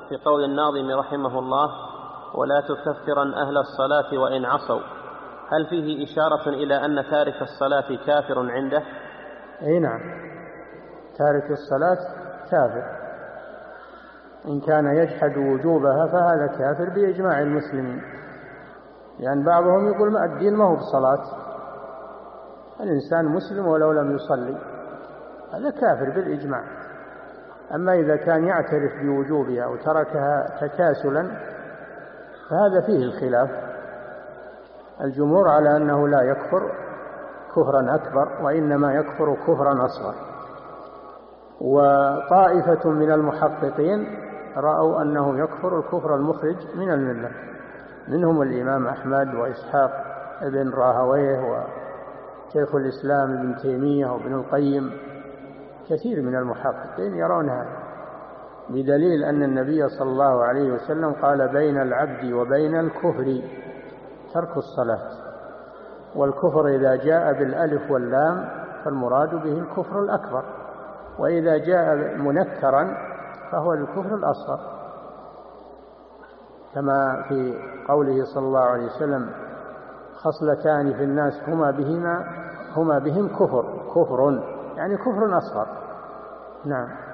في قول الناظم رحمه الله: ولا تكفرن أهل الصلاة وإن عصوا، هل فيه إشارة إلى أن تارك الصلاة كافر عنده؟ أي نعم، تارك الصلاة كافر، إن كان يجحد وجوبها فهذا كافر بإجماع المسلمين، لأن بعضهم يقول ما الدين ما هو بصلاة، الإنسان مسلم ولو لم يصلي، هذا كافر بالإجماع. أما إذا كان يعترف بوجوبها وتركها تكاسلا فهذا فيه الخلاف. الجمهور على أنه لا يكفر كفرا أكبر، وإنما يكفر كفرا أصغر، وطائفة من المحققين رأوا أنه يكفر الكفر المخرج من الملة، منهم الإمام أحمد وإسحاق ابن راهويه وشيخ الإسلام ابن تيمية وابن القيم، كثير من المحققين يرون هذا، بدليل أن النبي صلى الله عليه وسلم قال: بين العبد وبين الكفر ترك الصلاة. والكفر إذا جاء بالألف واللام فالمراد به الكفر الأكبر، وإذا جاء منكرا فهو الكفر الأصغر، كما في قوله صلى الله عليه وسلم: خصلتان في الناس هما بهم كفر يعني كفر أصغر. نعم.